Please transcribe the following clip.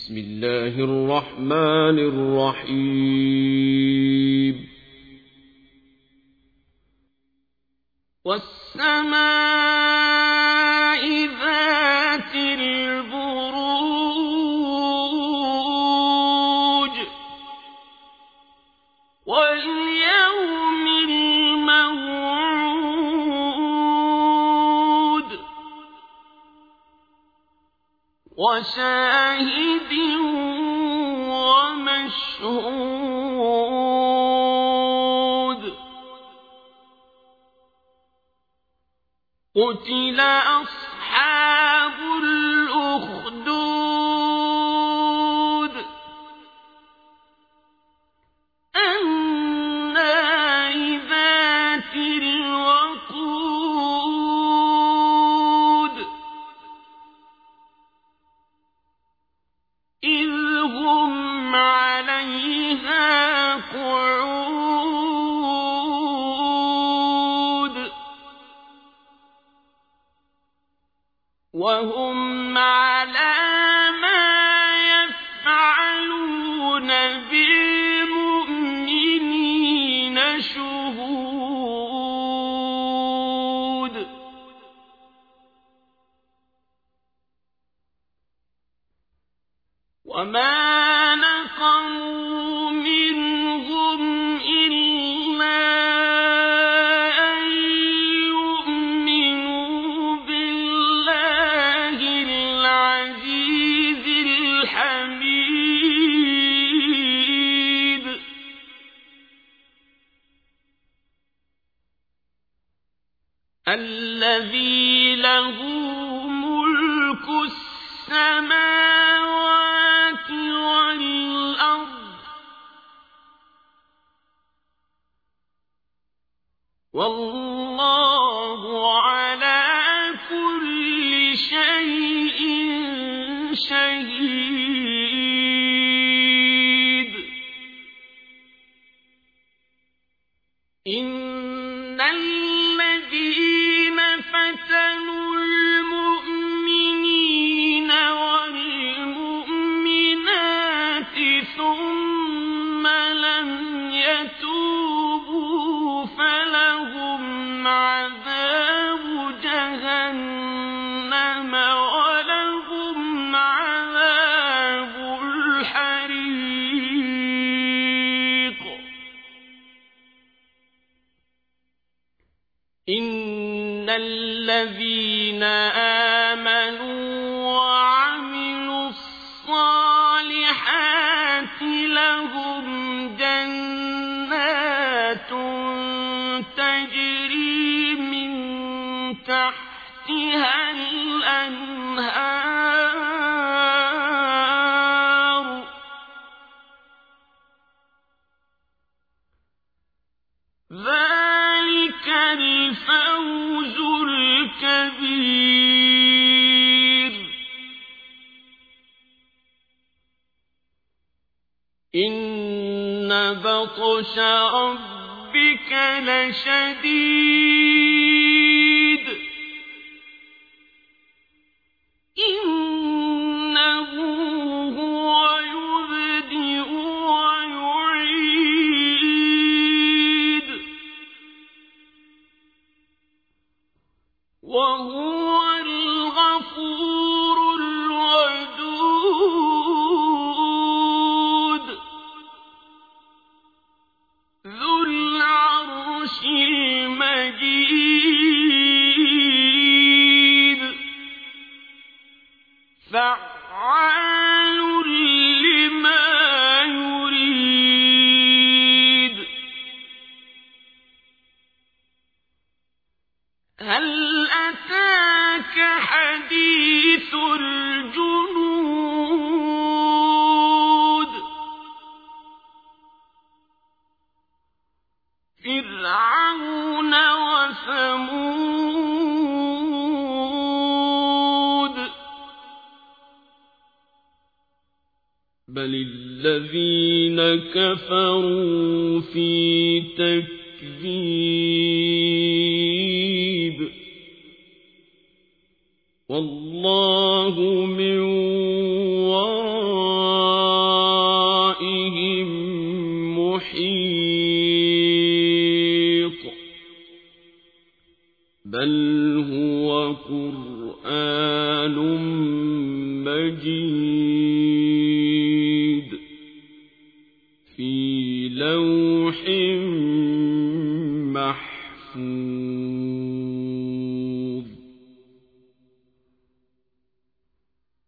بسم الله الرحمن الرحيم والسماء ذات البروج واليوم الموعود وشاهد ومشهود قتل أصحاب الأخدود النار ذات الوقود إذ هم عليها قعود وهم على ما يفعلون بالمؤمنين شهود وما نقموا منهم إلا أن يؤمنوا بالله العزيز الحميد الذي له ملك السماوات والأرض والله على كل شيء شهيد إن الذين فتنوا المؤمنين والمؤمنات ثم لم يتوبوا فلهم عذاب جهنم ولهم عذاب الحريق إن الذين آمنوا وعملوا الصالحات لهم جنات تجري من تحتها الأنهار ذلك الفوز الكبير إن بطش ربك لشديد إنه هو يبدئ ويعيد وهو الغفور الودود ذو العرش المجيد فعال لما يريد هل أتاك حديث الجنود فرعون وثمود بل الذين كفروا في تكذيب والله من ورائهم محيط بل هو قرآن مجيد في لوح